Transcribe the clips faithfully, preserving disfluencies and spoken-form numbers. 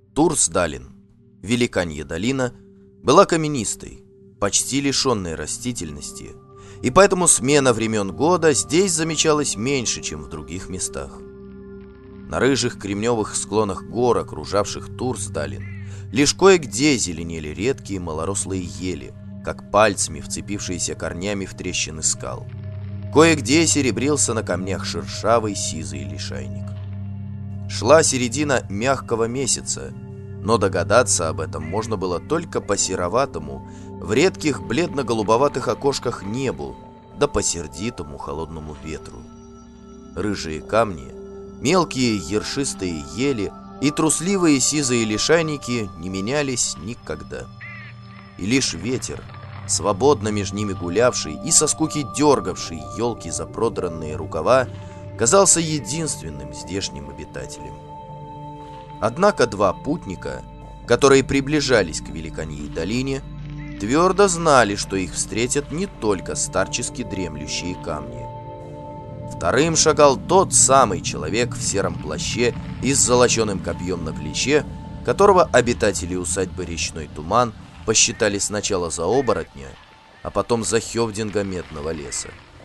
Турсдалин, Великанья долина, была каменистой, почти лишенной растительности, и поэтому смена времен года здесь замечалась меньше, чем в других местах. На рыжих кремневых склонах гор, окружавших Турсдалин, лишь кое-где зеленели редкие малорослые ели, как пальцами вцепившиеся корнями в трещины скал. Кое-где серебрился на камнях шершавый сизый лишайник. Шла середина мягкого месяца, но догадаться об этом можно было только по сероватому, в редких бледно-голубоватых окошках небу, да по сердитому холодному ветру. Рыжие камни, мелкие ершистые ели и трусливые сизые лишайники не менялись никогда. И лишь ветер, свободно между ними гулявший и со скуки дергавший елки за продранные рукава, казался единственным здешним обитателем. Однако два путника, которые приближались к Великаньей долине, твердо знали, что их встретят не только старчески дремлющие камни. Вторым шагал тот самый человек в сером плаще и с золоченым копьем на плече, которого обитатели усадьбы Речной Туман посчитали сначала за оборотня, а потом за хёвдинга Медного леса.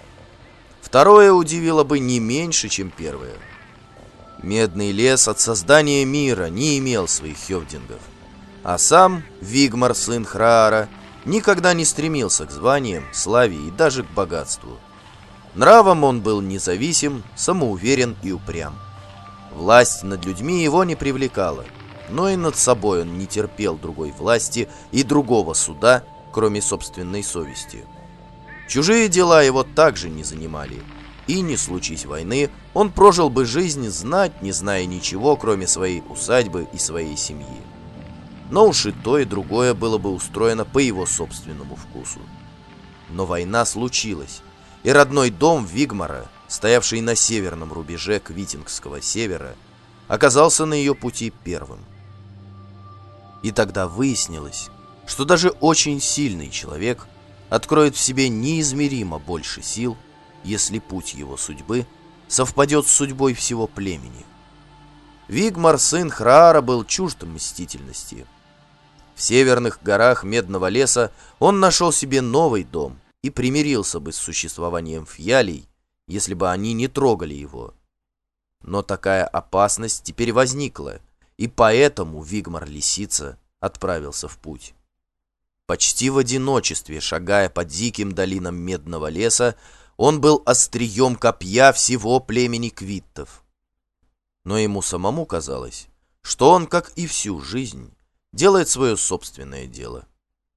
Второе удивило бы не меньше, чем первое. Медный лес от создания мира не имел своих хёвдингов, а сам Вигмар, сын Храара, никогда не стремился к званиям, славе и даже к богатству. Нравом он был независим, самоуверен и упрям. Власть над людьми его не привлекала, но и над собой он не терпел другой власти и другого суда, кроме собственной совести. Чужие дела его также не занимали, и, не случись войны, он прожил бы жизнь знать, не зная ничего, кроме своей усадьбы и своей семьи. Но уж и то, и другое было бы устроено по его собственному вкусу. Но война случилась, и родной дом Вигмара, стоявший на северном рубеже Квитингского севера, оказался на ее пути первым. И тогда выяснилось, что даже очень сильный человек откроет в себе неизмеримо больше сил, если путь его судьбы совпадет с судьбой всего племени. Вигмар, сын Храара, был чужд мстительности. В северных горах Медного леса он нашел себе новый дом и примирился бы с существованием фьялей, если бы они не трогали его. Но такая опасность теперь возникла, и поэтому Вигмар-лисица отправился в путь. Почти в одиночестве, шагая по диким долинам Медного леса, он был острием копья всего племени квиттов. Но ему самому казалось, что он, как и всю жизнь, делает свое собственное дело.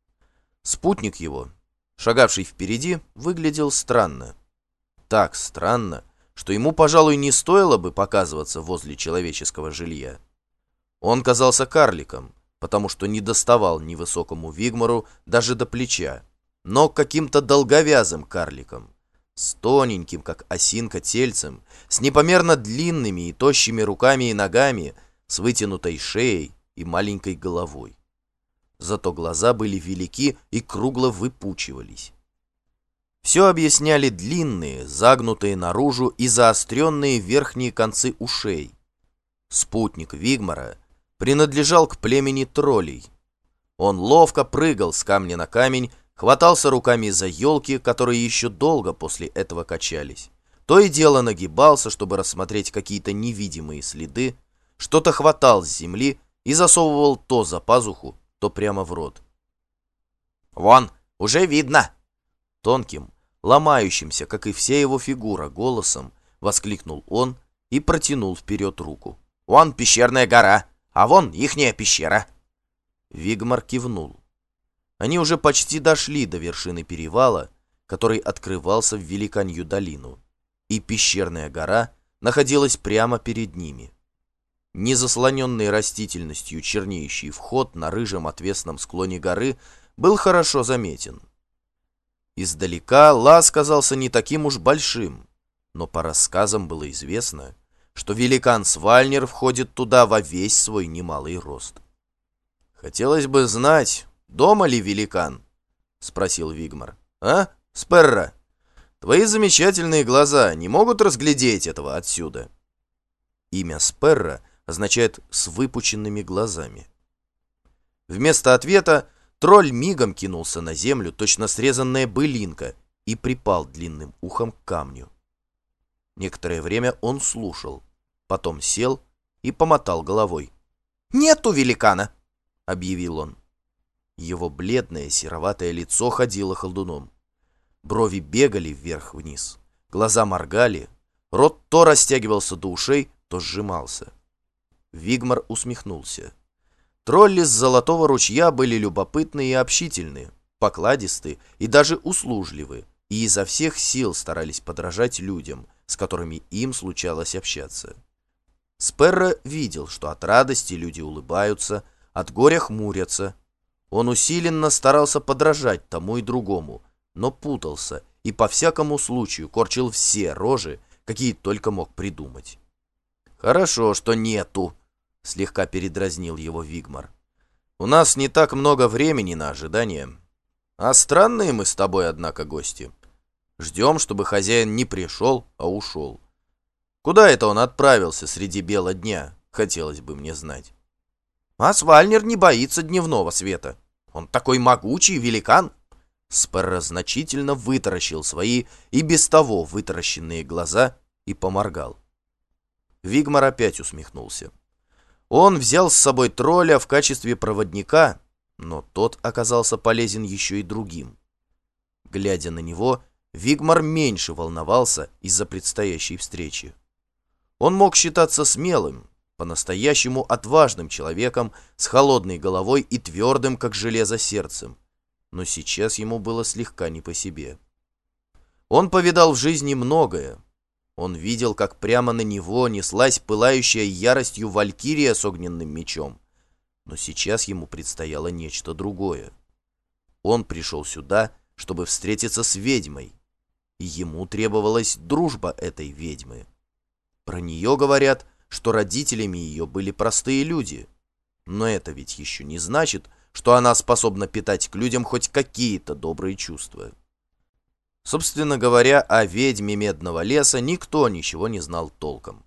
Спутник его, шагавший впереди, выглядел странно. Так странно, что ему, пожалуй, не стоило бы показываться возле человеческого жилья. Он казался карликом, потому что не доставал невысокому Вигмару даже до плеча, но каким-то долговязым карликом, с тоненьким, как осинка, тельцем, с непомерно длинными и тощими руками и ногами, с вытянутой шеей и маленькой головой. Зато глаза были велики и кругло выпучивались. Все объясняли длинные, загнутые наружу и заостренные верхние концы ушей. Спутник Вигмара принадлежал к племени троллей. Он ловко прыгал с камня на камень, хватался руками за елки, которые еще долго после этого качались. То и дело нагибался, чтобы рассмотреть какие-то невидимые следы, что-то хватал с земли и засовывал то за пазуху, то прямо в рот. «Вон, уже видно!» Тонким, ломающимся, как и вся его фигура, голосом воскликнул он и протянул вперед руку. «Вон пещерная гора, а вон ихняя пещера!» Вигмар кивнул. Они уже почти дошли до вершины перевала, который открывался в Великанью долину, и пещерная гора находилась прямо перед ними. Незаслоненный растительностью чернеющий вход на рыжем отвесном склоне горы был хорошо заметен. Издалека лаз казался не таким уж большим, но по рассказам было известно, что великан Свальнир входит туда во весь свой немалый рост. «Хотелось бы знать, дома ли великан?» — спросил Вигмар. «А, Сперра, твои замечательные глаза не могут разглядеть этого отсюда?» Имя Сперра означает «с выпученными глазами». Вместо ответа тролль мигом кинулся на землю, точно срезанная былинка, и припал длинным ухом к камню. Некоторое время он слушал, потом сел и помотал головой. «Нету великана!» — объявил он. Его бледное сероватое лицо ходило ходуном. Брови бегали вверх-вниз, глаза моргали, рот то растягивался до ушей, то сжимался. Вигмар усмехнулся. Тролли с Золотого ручья были любопытны и общительны, покладисты и даже услужливы, и изо всех сил старались подражать людям, с которыми им случалось общаться. Сперро видел, что от радости люди улыбаются, от горя хмурятся. Он усиленно старался подражать тому и другому, но путался и по всякому случаю корчил все рожи, какие только мог придумать. «Хорошо, что нету», — слегка передразнил его Вигмар. «У нас не так много времени на ожидание. А странные мы с тобой, однако, гости. Ждем, чтобы хозяин не пришел, а ушел. Куда это он отправился среди бела дня, хотелось бы мне знать. А Свальнер не боится дневного света. Он такой могучий великан». Сперро значительно вытаращил свои и без того вытаращенные глаза и поморгал. Вигмар опять усмехнулся. Он взял с собой тролля в качестве проводника, но тот оказался полезен еще и другим. Глядя на него, Вигмар меньше волновался из-за предстоящей встречи. Он мог считаться смелым, по-настоящему отважным человеком с холодной головой и твердым, как железо, сердцем, но сейчас ему было слегка не по себе. Он повидал в жизни многое. Он видел, как прямо на него неслась пылающая яростью валькирия с огненным мечом, но сейчас ему предстояло нечто другое. Он пришел сюда, чтобы встретиться с ведьмой, и ему требовалась дружба этой ведьмы. Про нее говорят, что родителями ее были простые люди, но это ведь еще не значит, что она способна питать к людям хоть какие-то добрые чувства. Собственно говоря, о ведьме Медного леса никто ничего не знал толком.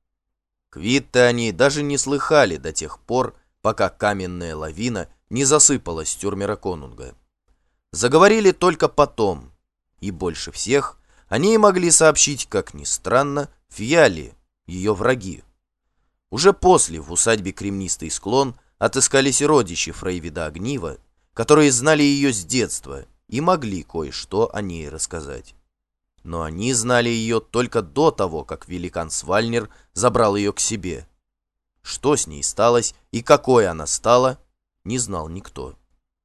Квитты они даже не слыхали до тех пор, пока каменная лавина не засыпала Стюрмера Конунга. Заговорили только потом, и больше всех они могли сообщить, как ни странно, Фьяли, ее враги. Уже после в усадьбе Кремнистый склон отыскались родичи Фрейвида Огнива, которые знали ее с детства и могли кое-что о ней рассказать. Но они знали ее только до того, как великан Свальнер забрал ее к себе. Что с ней сталось и какой она стала, не знал никто.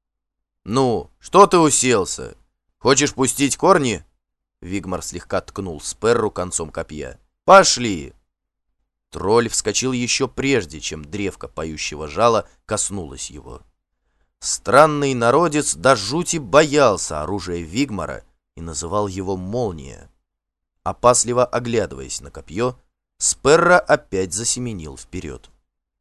«Ну, что ты уселся? Хочешь пустить корни?» Вигмар слегка ткнул Сперру концом копья. «Пошли!» Тролль вскочил еще прежде, чем древко поющего жала коснулось его. Странный народец до жути боялся оружия Вигмара и называл его «Молния». Опасливо оглядываясь на копье, Сперра опять засеменил вперед.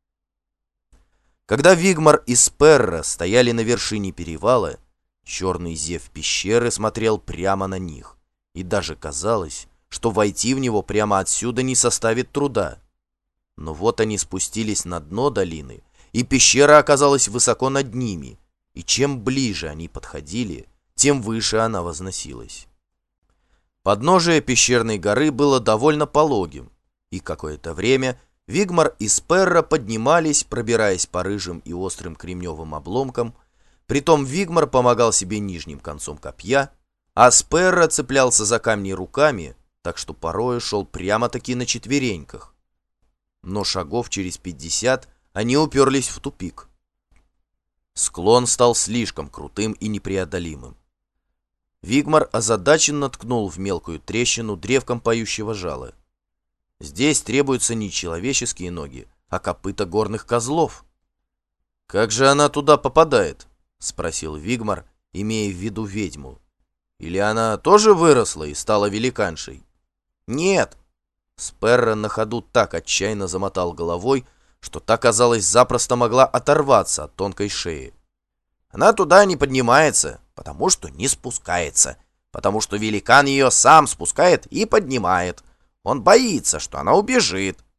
Когда Вигмар и Сперра стояли на вершине перевала, черный зев пещеры смотрел прямо на них, и даже казалось, что войти в него прямо отсюда не составит труда. Но вот они спустились на дно долины, и пещера оказалась высоко над ними, и чем ближе они подходили, тем выше она возносилась. Подножие пещерной горы было довольно пологим, и какое-то время Вигмар и Сперра поднимались, пробираясь по рыжим и острым кремневым обломкам. Притом Вигмар помогал себе нижним концом копья, а Сперра цеплялся за камни руками, так что порою шел прямо-таки на четвереньках. Но шагов через пятьдесят они уперлись в тупик. Склон стал слишком крутым и непреодолимым. Вигмар озадаченно ткнул в мелкую трещину древком поющего жала. Здесь требуются не человеческие ноги, а копыта горных козлов. «Как же она туда попадает?» — спросил Вигмар, имея в виду ведьму. «Или она тоже выросла и стала великаншей?» «Нет!» Сперра на ходу так отчаянно замотал головой, что та, казалось, запросто могла оторваться от тонкой шеи. «Она туда не поднимается, потому что не спускается, потому что великан ее сам спускает и поднимает. Он боится, что она убежит.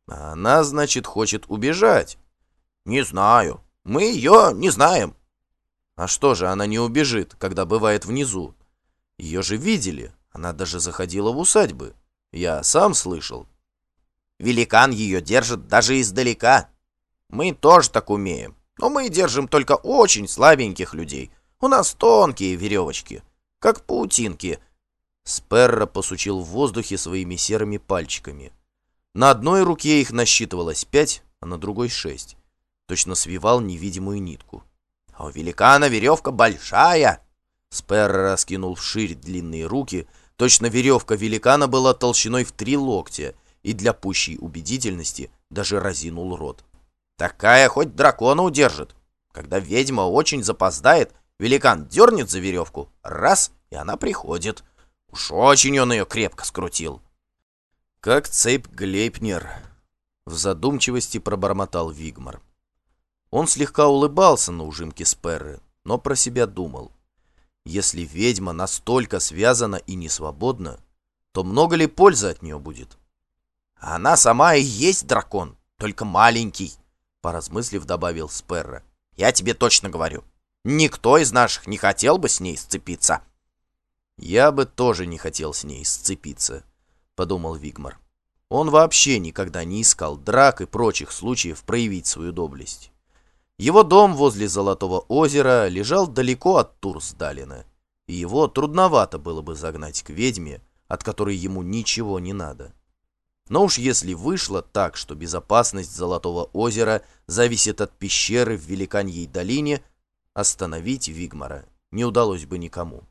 А она, значит, хочет убежать. Не знаю. Мы ее не знаем. А что же она не убежит, когда бывает внизу? Ее же видели. Она даже заходила в усадьбы. Я сам слышал. Великан ее держит даже издалека. Мы тоже так умеем. Но мы держим только очень слабеньких людей. У нас тонкие веревочки, как паутинки. Сперра посучил в воздухе своими серыми пальчиками. На одной руке их насчитывалось пять, а на другой шесть. Точно свивал невидимую нитку. А у великана веревка большая. Сперра раскинул вширь длинные руки. Точно веревка великана была толщиной в три локтя, и для пущей убедительности даже разинул рот. Такая хоть дракона удержит. Когда ведьма очень запоздает, великан дернет за веревку, раз, и она приходит. Уж очень он ее крепко скрутил. Как цепь Глейпнер, в задумчивости пробормотал Вигмар. Он слегка улыбался на ужимке Сперры, но про себя думал. Если ведьма настолько связана и не свободна, то много ли пользы от нее будет? Она сама и есть дракон, только маленький, поразмыслив, добавил Сперра. Я тебе точно говорю, никто из наших не хотел бы с ней сцепиться. Я бы тоже не хотел с ней сцепиться, подумал Вигмар. Он вообще никогда не искал драк и прочих случаев проявить свою доблесть. Его дом возле Золотого озера лежал далеко от Турсдалина, и его трудновато было бы загнать к ведьме, от которой ему ничего не надо. Но уж если вышло так, что безопасность Золотого озера зависит от пещеры в Великаньей долине, остановить Вигмара не удалось бы никому.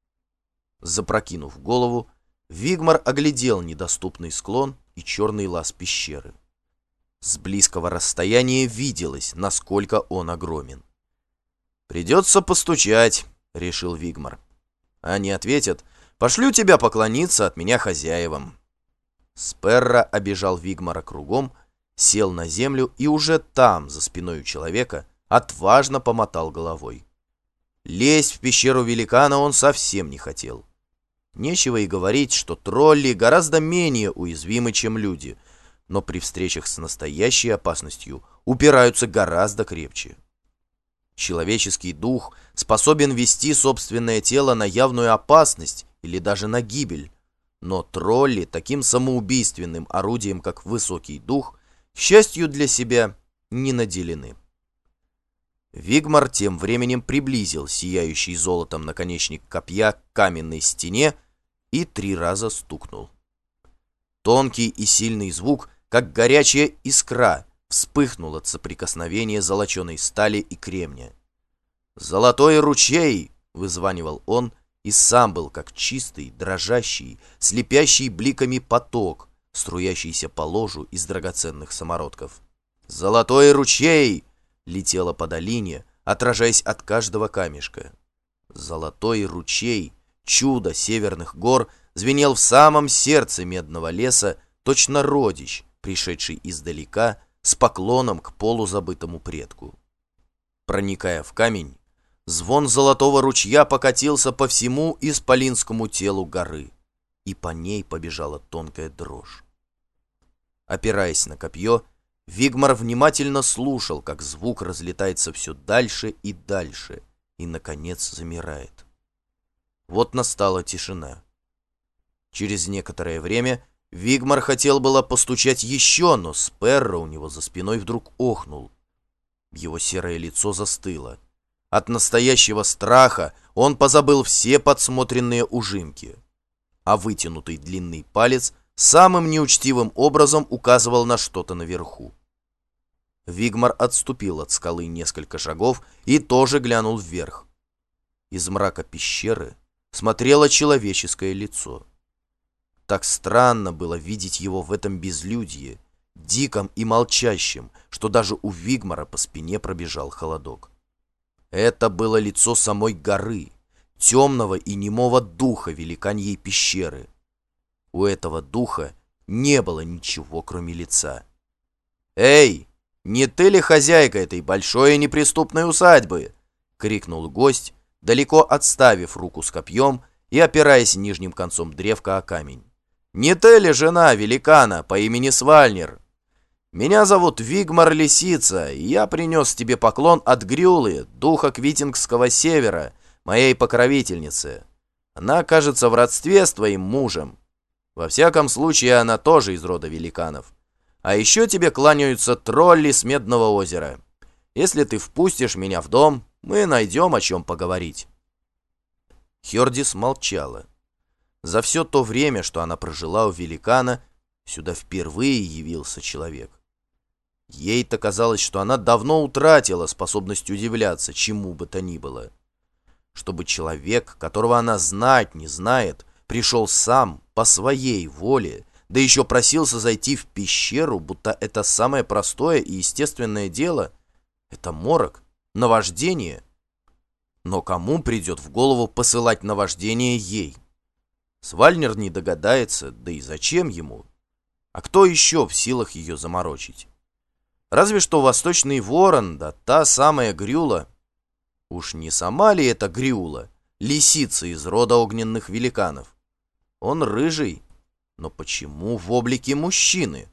Запрокинув голову, Вигмар оглядел недоступный склон и черный лаз пещеры. С близкого расстояния виделось, насколько он огромен. «Придется постучать», — решил Вигмар. «Они ответят: пошлю тебя поклониться от меня хозяевам». Сперра обежал Вигмара кругом, сел на землю и уже там, за спиной у человека, отважно помотал головой. Лезть в пещеру великана он совсем не хотел. Нечего и говорить, что тролли гораздо менее уязвимы, чем люди, но при встречах с настоящей опасностью упираются гораздо крепче. Человеческий дух способен вести собственное тело на явную опасность или даже на гибель, но тролли таким самоубийственным орудием, как высокий дух, к счастью для себя, не наделены. Вигмар тем временем приблизил сияющий золотом наконечник копья к каменной стене и три раза стукнул. Тонкий и сильный звук, как горячая искра, вспыхнул от соприкосновения золоченой стали и кремня. «Золотой ручей!» — вызванивал он, и сам был как чистый, дрожащий, слепящий бликами поток, струящийся по ложу из драгоценных самородков. «Золотой ручей!» — летело по долине, отражаясь от каждого камешка. Золотой ручей, чудо северных гор, звенел в самом сердце медного леса, точно родич, пришедший издалека, с поклоном к полузабытому предку. Проникая в камень, звон золотого ручья покатился по всему исполинскому телу горы, и по ней побежала тонкая дрожь. Опираясь на копье, Вигмар внимательно слушал, как звук разлетается все дальше и дальше, и, наконец, замирает. Вот настала тишина. Через некоторое время Вигмар хотел было постучать еще, но Сперра у него за спиной вдруг охнул. Его серое лицо застыло. От настоящего страха он позабыл все подсмотренные ужимки, а вытянутый длинный палец самым неучтивым образом указывал на что-то наверху. Вигмар отступил от скалы несколько шагов и тоже глянул вверх. Из мрака пещеры смотрело человеческое лицо. Так странно было видеть его в этом безлюдье, диком и молчащем, что даже у Вигмара по спине пробежал холодок. Это было лицо самой горы, темного и немого духа великаньей пещеры. У этого духа не было ничего, кроме лица. «Эй, не ты ли хозяйка этой большой и неприступной усадьбы?» — крикнул гость, далеко отставив руку с копьем и опираясь нижним концом древка о камень. «Не ты ли жена великана по имени Свальнир? Меня зовут Вигмар Лисица, и я принес тебе поклон от Грюлы, духа Квитингского севера, моей покровительницы. Она, кажется, в родстве с твоим мужем. Во всяком случае, она тоже из рода великанов. А еще тебе кланяются тролли с Медного озера. Если ты впустишь меня в дом, мы найдем о чем поговорить». Хердис молчала. За все то время, что она прожила у великана, сюда впервые явился человек. Ей-то казалось, что она давно утратила способность удивляться чему бы то ни было. Чтобы человек, которого она знать не знает, пришел сам, по своей воле, да еще просился зайти в пещеру, будто это самое простое и естественное дело, это морок, наваждение. Но кому придет в голову посылать наваждение ей? Свальнер не догадается, да и зачем ему? А кто еще в силах ее заморочить? Разве что восточный ворон, да та самая Грюла. Уж не сама ли это Грюла, лисица из рода огненных великанов? Он рыжий, но почему в облике мужчины?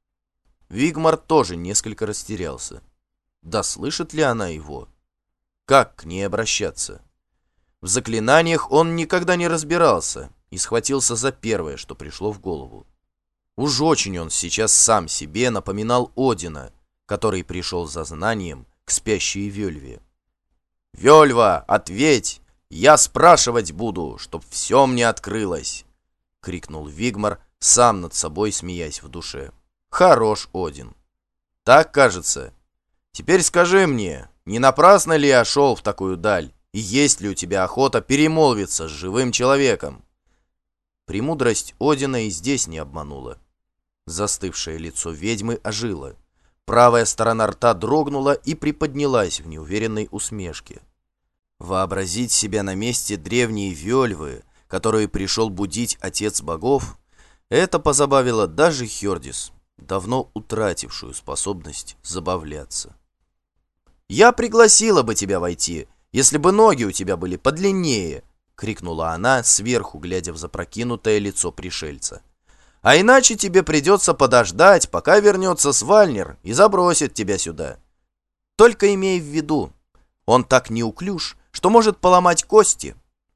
Вигмар тоже несколько растерялся. Да слышит ли она его? Как к ней обращаться? В заклинаниях он никогда не разбирался и схватился за первое, что пришло в голову. Уж очень он сейчас сам себе напоминал Одина, который пришел за знанием к спящей Вельве. «Вельва, ответь! Я спрашивать буду, чтоб все мне открылось!» — крикнул Вигмар, сам над собой смеясь в душе. «Хорош, Один! Так, кажется. Теперь скажи мне, не напрасно ли я шел в такую даль, и есть ли у тебя охота перемолвиться с живым человеком?» Премудрость Одина и здесь не обманула. Застывшее лицо ведьмы ожило. Правая сторона рта дрогнула и приподнялась в неуверенной усмешке. Вообразить себя на месте древней Вельвы, которую пришел будить отец богов, это позабавило даже Хердис, давно утратившую способность забавляться. «Я пригласила бы тебя войти, если бы ноги у тебя были подлиннее!» — крикнула она, сверху глядя в запрокинутое лицо пришельца. «А иначе тебе придется подождать, пока вернется Свальнер и забросит тебя сюда. Только имей в виду, он так неуклюж, что может поломать кости.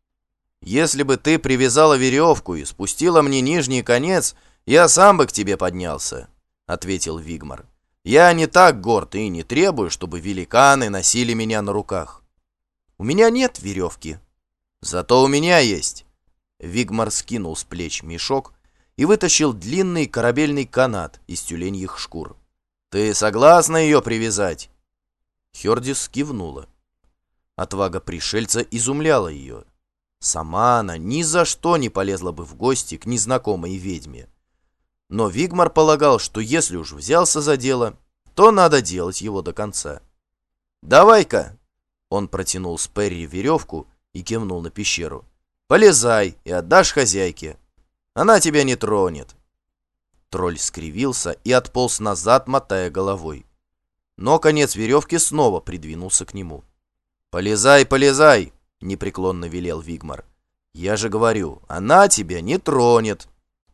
Если бы ты привязала веревку и спустила мне нижний конец, я сам бы к тебе поднялся», — ответил Вигмар. «Я не так горд и не требую, чтобы великаны носили меня на руках. У меня нет веревки, зато у меня есть». Вигмар скинул с плеч мешок и вытащил длинный корабельный канат из тюленьих шкур. «Ты согласна ее привязать?» Хердис кивнула. Отвага пришельца изумляла ее. Сама она ни за что не полезла бы в гости к незнакомой ведьме. Но Вигмар полагал, что если уж взялся за дело, то надо делать его до конца. «Давай-ка!» Он протянул Сперри веревку и кивнул на пещеру. «Полезай и отдашь хозяйке. Она тебя не тронет». Тролль скривился и отполз назад, мотая головой. Но конец веревки снова придвинулся к нему. «Полезай, полезай!» — непреклонно велел Вигмар. «Я же говорю, она тебя не тронет».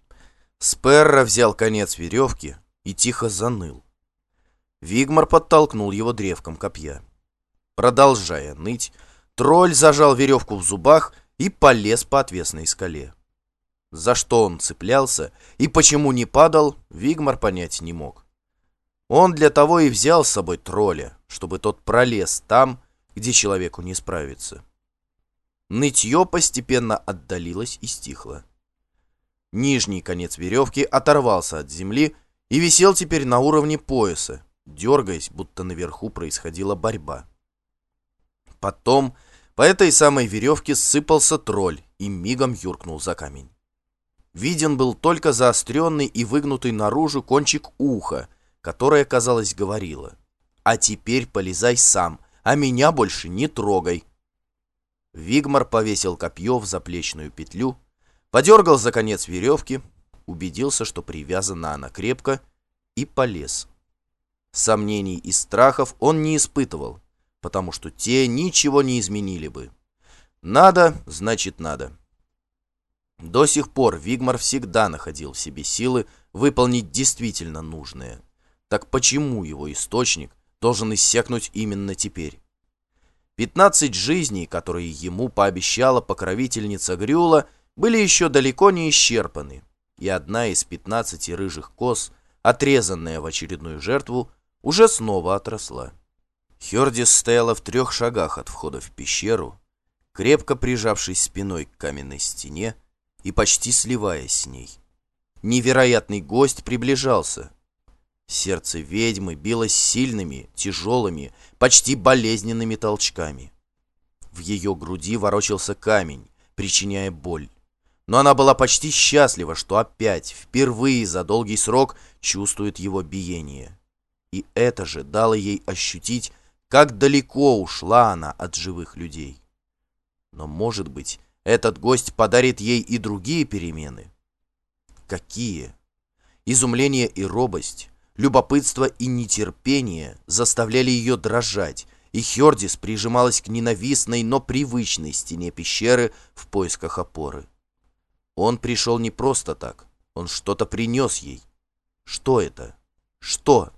Сперра взял конец веревки и тихо заныл. Вигмар подтолкнул его древком копья. Продолжая ныть, тролль зажал веревку в зубах и полез по отвесной скале. За что он цеплялся и почему не падал, Вигмар понять не мог. Он для того и взял с собой тролля, чтобы тот пролез там, где человеку не справиться. Нытье постепенно отдалилось и стихло. Нижний конец веревки оторвался от земли и висел теперь на уровне пояса, дергаясь, будто наверху происходила борьба. Потом по этой самой веревке сыпался тролль и мигом юркнул за камень. Виден был только заостренный и выгнутый наружу кончик уха, которое, казалось, говорило: «А теперь полезай сам, а меня больше не трогай». Вигмар повесил копье в заплечную петлю, подергал за конец веревки, убедился, что привязана она крепко, и полез. Сомнений и страхов он не испытывал, потому что те ничего не изменили бы. Надо, значит надо. До сих пор Вигмар всегда находил в себе силы выполнить действительно нужное. Так почему его источник должен иссякнуть именно теперь? Пятнадцать жизней, которые ему пообещала покровительница Грюла, были еще далеко не исчерпаны, и одна из пятнадцати рыжих коз, отрезанная в очередную жертву, уже снова отросла. Хердис стояла в трех шагах от входа в пещеру, крепко прижавшись спиной к каменной стене и почти сливаясь с ней. Невероятный гость приближался. Сердце ведьмы билось сильными, тяжелыми, почти болезненными толчками. В ее груди ворочался камень, причиняя боль. Но она была почти счастлива, что опять, впервые за долгий срок, чувствует его биение. И это же дало ей ощутить, как далеко ушла она от живых людей. Но, может быть, этот гость подарит ей и другие перемены? Какие? Изумление и робость, любопытство и нетерпение заставляли ее дрожать, и Хердис прижималась к ненавистной, но привычной стене пещеры в поисках опоры. Он пришел не просто так, он что-то принес ей. Что это? Что?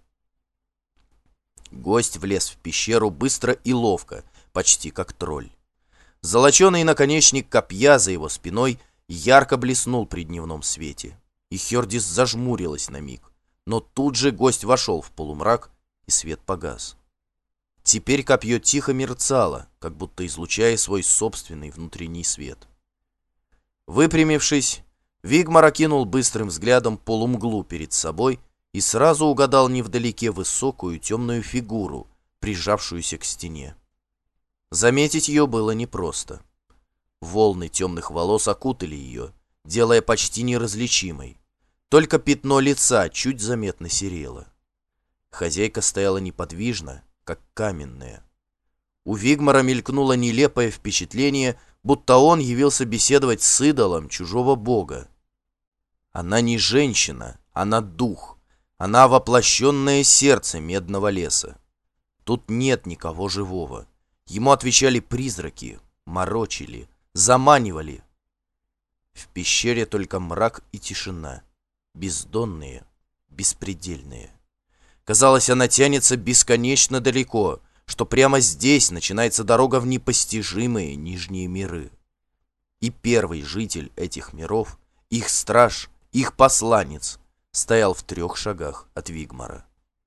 Гость влез в пещеру быстро и ловко, почти как тролль. Золоченый наконечник копья за его спиной ярко блеснул при дневном свете, и Хердис зажмурилась на миг, но тут же гость вошел в полумрак, и свет погас. Теперь копье тихо мерцало, как будто излучая свой собственный внутренний свет. Выпрямившись, Вигмар окинул быстрым взглядом полумглу перед собой и сразу угадал невдалеке высокую темную фигуру, прижавшуюся к стене. Заметить ее было непросто. Волны темных волос окутали ее, делая почти неразличимой. Только пятно лица чуть заметно серело. Хозяйка стояла неподвижно, как каменная. У Вигмара мелькнуло нелепое впечатление, будто он явился беседовать с идолом чужого бога. Она не женщина, она дух. Она воплощенное сердце медного леса. Тут нет никого живого. Ему отвечали призраки, морочили, заманивали. В пещере только мрак и тишина, бездонные, беспредельные. Казалось, она тянется бесконечно далеко, что прямо здесь начинается дорога в непостижимые нижние миры. И первый житель этих миров, их страж, их посланец, стоял в трех шагах от Вигмара.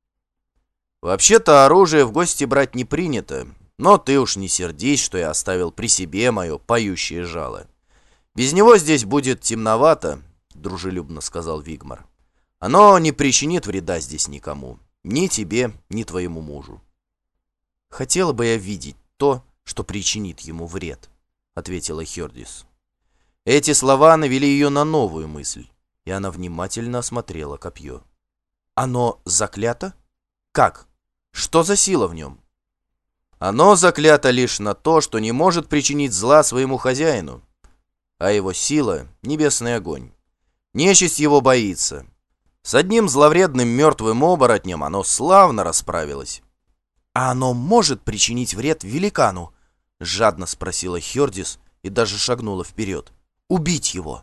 «Вообще-то оружие в гости брать не принято, но ты уж не сердись, что я оставил при себе мое поющее жало. Без него здесь будет темновато», — дружелюбно сказал Вигмар. «Оно не причинит вреда здесь никому, ни тебе, ни твоему мужу». «Хотела бы я видеть то, что причинит ему вред», — ответила Хердис. Эти слова навели ее на новую мысль, и она внимательно осмотрела копье. «Оно заклято? Как? Что за сила в нем?» «Оно заклято лишь на то, что не может причинить зла своему хозяину, а его сила — небесный огонь. Нечисть его боится. С одним зловредным мертвым оборотнем оно славно расправилось». «А оно может причинить вред великану?» — жадно спросила Хердис и даже шагнула вперед. «Убить его!»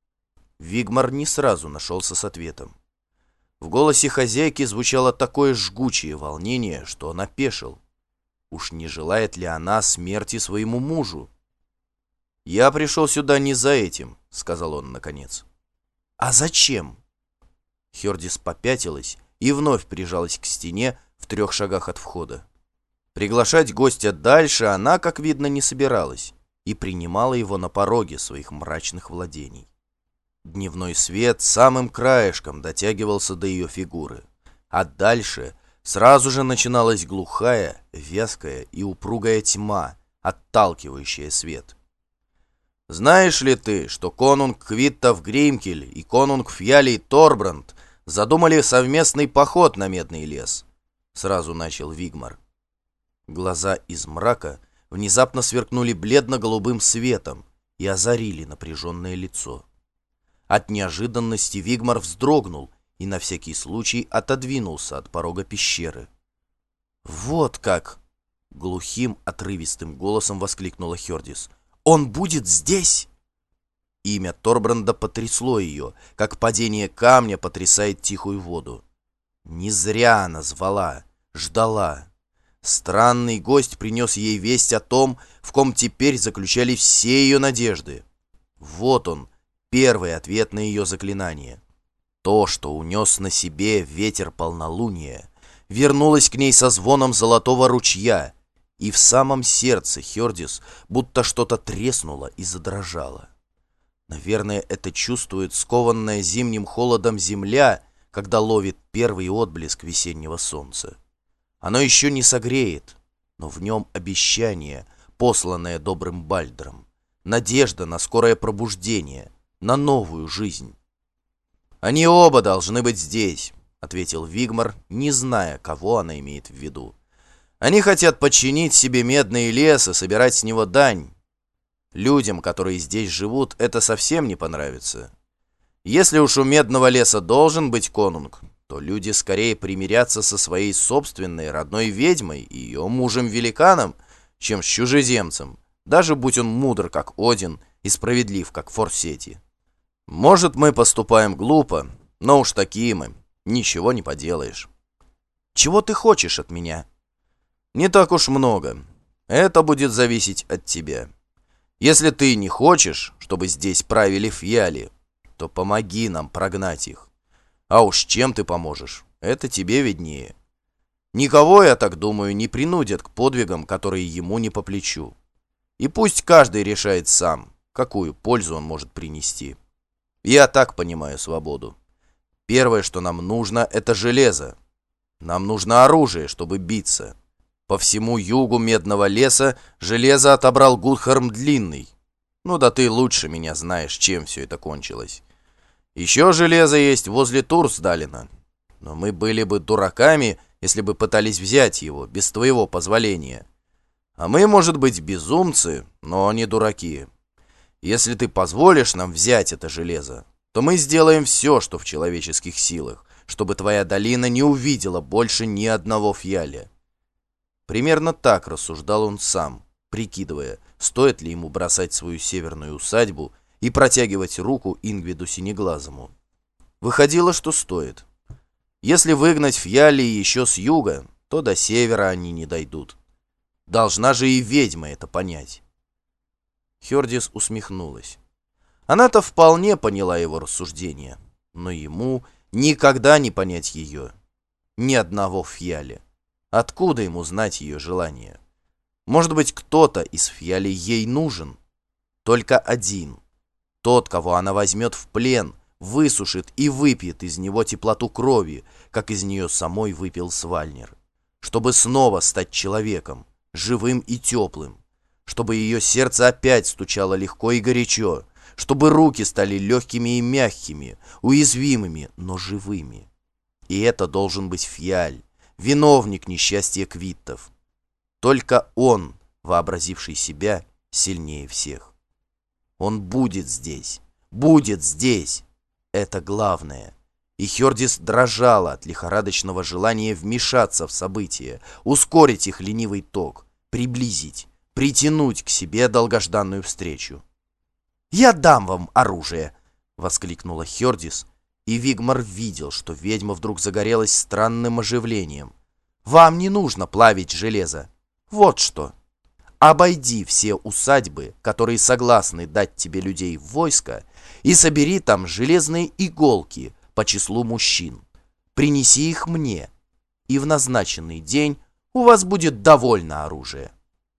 Вигмар не сразу нашелся с ответом. В голосе хозяйки звучало такое жгучее волнение, что он опешил. Уж не желает ли она смерти своему мужу? «Я пришел сюда не за этим», — сказал он наконец. «А зачем?» Хердис попятилась и вновь прижалась к стене в трех шагах от входа. Приглашать гостя дальше она, как видно, не собиралась и принимала его на пороге своих мрачных владений. Дневной свет самым краешком дотягивался до ее фигуры, а дальше сразу же начиналась глухая, вязкая и упругая тьма, отталкивающая свет. «Знаешь ли ты, что конунг Квиттов Гримкель и конунг Фьялий Торбранд задумали совместный поход на Медный лес?» — сразу начал Вигмар. Глаза из мрака внезапно сверкнули бледно-голубым светом и озарили напряженное лицо. От неожиданности Вигмар вздрогнул и на всякий случай отодвинулся от порога пещеры. «Вот как!» — глухим, отрывистым голосом воскликнула Хердис. «Он будет здесь!» Имя Торбранда потрясло ее, как падение камня потрясает тихую воду. Не зря она звала, ждала. Странный гость принес ей весть о том, в ком теперь заключали все ее надежды. Вот он, первый ответ на ее заклинание. То, что унес на себе ветер полнолуния, вернулось к ней со звоном золотого ручья, и в самом сердце Хердис будто что-то треснуло и задрожало. Наверное, это чувствует скованная зимним холодом земля, когда ловит первый отблеск весеннего солнца. Оно еще не согреет, но в нем обещание, посланное добрым Бальдром, надежда на скорое пробуждение, на новую жизнь. «Они оба должны быть здесь», — ответил Вигмар, не зная, кого она имеет в виду. «Они хотят подчинить себе медный лес и собирать с него дань. Людям, которые здесь живут, это совсем не понравится. Если уж у медного леса должен быть конунг, то люди скорее примирятся со своей собственной родной ведьмой и ее мужем-великаном, чем с чужеземцем, даже будь он мудр, как Один, и справедлив, как Форсети. Может, мы поступаем глупо, но уж такие мы, ничего не поделаешь. Чего ты хочешь от меня? Не так уж много. Это будет зависеть от тебя. Если ты не хочешь, чтобы здесь правили фьяли, то помоги нам прогнать их. А уж чем ты поможешь, это тебе виднее. Никого, я так думаю, не принудят к подвигам, которые ему не по плечу. И пусть каждый решает сам, какую пользу он может принести. Я так понимаю свободу. Первое, что нам нужно, это железо. Нам нужно оружие, чтобы биться. По всему югу Медного леса железо отобрал Гутхарм Длинный. Ну да ты лучше меня знаешь, чем все это кончилось. Еще железо есть возле Турсдалина. Но мы были бы дураками, если бы пытались взять его без твоего позволения. А мы, может быть, безумцы, но не дураки. Если ты позволишь нам взять это железо, то мы сделаем все, что в человеческих силах, чтобы твоя долина не увидела больше ни одного фьяля. Примерно так рассуждал он сам, прикидывая, стоит ли ему бросать свою северную усадьбу и протягивать руку Ингвиду Синеглазому. Выходило, что стоит. Если выгнать фьяли еще с юга, то до севера они не дойдут. Должна же и ведьма это понять. Хердис усмехнулась. Она-то вполне поняла его рассуждения, но ему никогда не понять ее. Ни одного фьяля. Откуда ему знать ее желание? Может быть, кто-то из фьялей ей нужен? Только один. Тот, кого она возьмет в плен, высушит и выпьет из него теплоту крови, как из нее самой выпил Свальнир. Чтобы снова стать человеком, живым и теплым. Чтобы ее сердце опять стучало легко и горячо. Чтобы руки стали легкими и мягкими, уязвимыми, но живыми. И это должен быть фьяль, виновник несчастья квиттов. Только он, вообразивший себя, сильнее всех. Он будет здесь, будет здесь. Это главное. И Хердис дрожала от лихорадочного желания вмешаться в события, ускорить их ленивый ток, приблизить, притянуть к себе долгожданную встречу. «Я дам вам оружие!» — воскликнула Хердис, и Вигмар видел, что ведьма вдруг загорелась странным оживлением. «Вам не нужно плавить железо. Вот что. Обойди все усадьбы, которые согласны дать тебе людей в войско, и собери там железные иголки по числу мужчин. Принеси их мне, и в назначенный день у вас будет довольно оружия».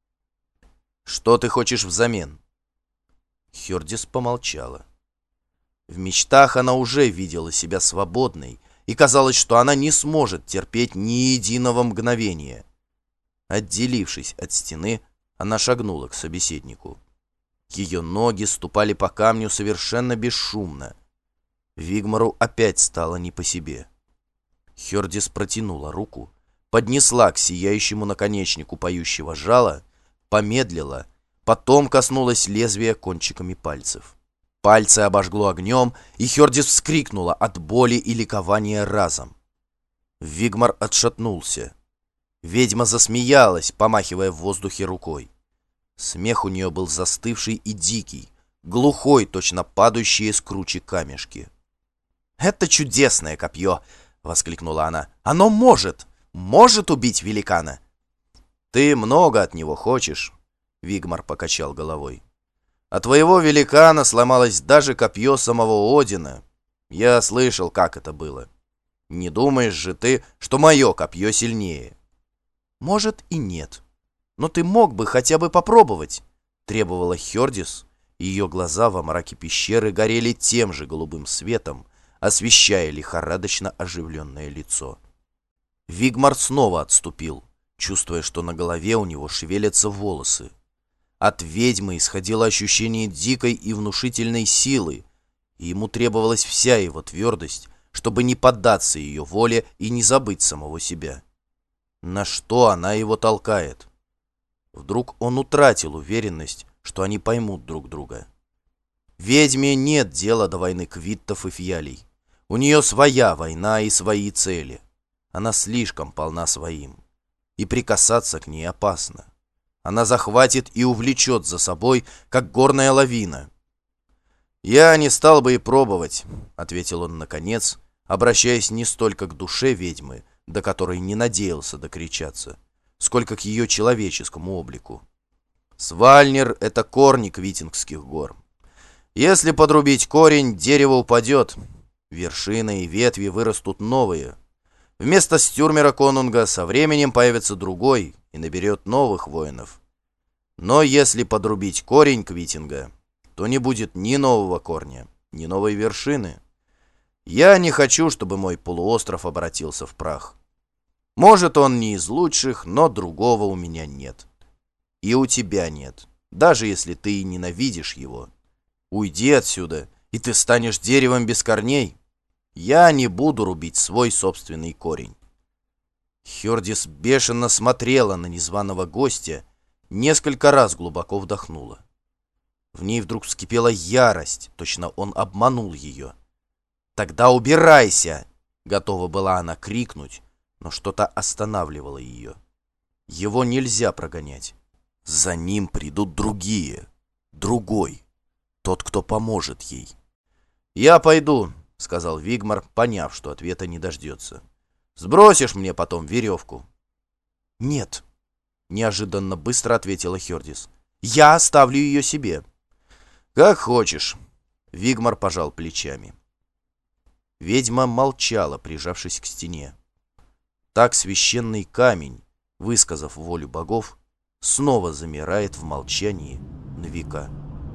«Что ты хочешь взамен?» Хердис помолчала. В мечтах она уже видела себя свободной, и казалось, что она не сможет терпеть ни единого мгновения. Отделившись от стены, она шагнула к собеседнику. Ее ноги ступали по камню совершенно бесшумно. Вигмару опять стало не по себе. Хердис протянула руку, поднесла к сияющему наконечнику поющего жала, помедлила, потом коснулась лезвия кончиками пальцев. Пальцы обожгло огнем, и Хердис вскрикнула от боли и ликования разом. Вигмар отшатнулся. Ведьма засмеялась, помахивая в воздухе рукой. Смех у нее был застывший и дикий, глухой, точно падающие с кручи камешки. «Это чудесное копье!» — — воскликнула она. «Оно может! Может убить великана!» «Ты много от него хочешь», — Вигмар покачал головой. «А твоего великана сломалось даже копье самого Одина. Я слышал, как это было. Не думаешь же ты, что мое копье сильнее?» «Может и нет. Но ты мог бы хотя бы попробовать», — требовала Хердис. Ее глаза во мраке пещеры горели тем же голубым светом, освещая лихорадочно оживленное лицо. Вигмар снова отступил, чувствуя, что на голове у него шевелятся волосы. От ведьмы исходило ощущение дикой и внушительной силы, и ему требовалась вся его твердость, чтобы не поддаться ее воле и не забыть самого себя. На что она его толкает? Вдруг он утратил уверенность, что они поймут друг друга. Ведьме нет дела до войны квиттов и фьялей. У нее своя война и свои цели. Она слишком полна своим. И прикасаться к ней опасно. Она захватит и увлечет за собой, как горная лавина. «Я не стал бы и пробовать», — ответил он наконец, обращаясь не столько к душе ведьмы, до которой не надеялся докричаться, сколько к ее человеческому облику. «Свальнир — это корни Квитингских гор. Если подрубить корень, дерево упадет, вершины и ветви вырастут новые. Вместо Стюрмера Конунга со временем появится другой и наберет новых воинов. Но если подрубить корень Квитинга, то не будет ни нового корня, ни новой вершины. Я не хочу, чтобы мой полуостров обратился в прах. Может, он не из лучших, но другого у меня нет. И у тебя нет, даже если ты и ненавидишь его. Уйди отсюда, и ты станешь деревом без корней. Я не буду рубить свой собственный корень». Хердис бешено смотрела на незваного гостя, несколько раз глубоко вдохнула. В ней вдруг вскипела ярость, точно он обманул ее. «Тогда убирайся!» — готова была она крикнуть, но что-то останавливало ее. Его нельзя прогонять. За ним придут другие, другой, тот, кто поможет ей. «Я пойду», — сказал Вигмар, поняв, что ответа не дождется. «Сбросишь мне потом веревку?» «Нет», — неожиданно быстро ответила Хердис. «Я оставлю ее себе». «Как хочешь», — Вигмар пожал плечами. Ведьма молчала, прижавшись к стене. Так священный камень, высказав волю богов, снова замирает в молчании на века.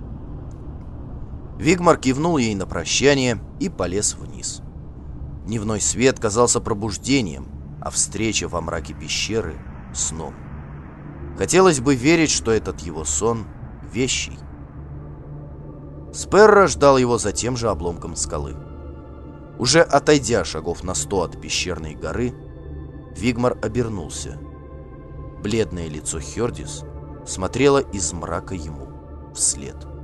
Вигмар кивнул ей на прощание и полез вниз. Дневной свет казался пробуждением, а встреча во мраке пещеры — сном. Хотелось бы верить, что этот его сон вещий. Сперра ждал его за тем же обломком скалы. Уже отойдя шагов на сто от пещерной горы, Вигмар обернулся. Бледное лицо Хердис смотрело из мрака ему вслед.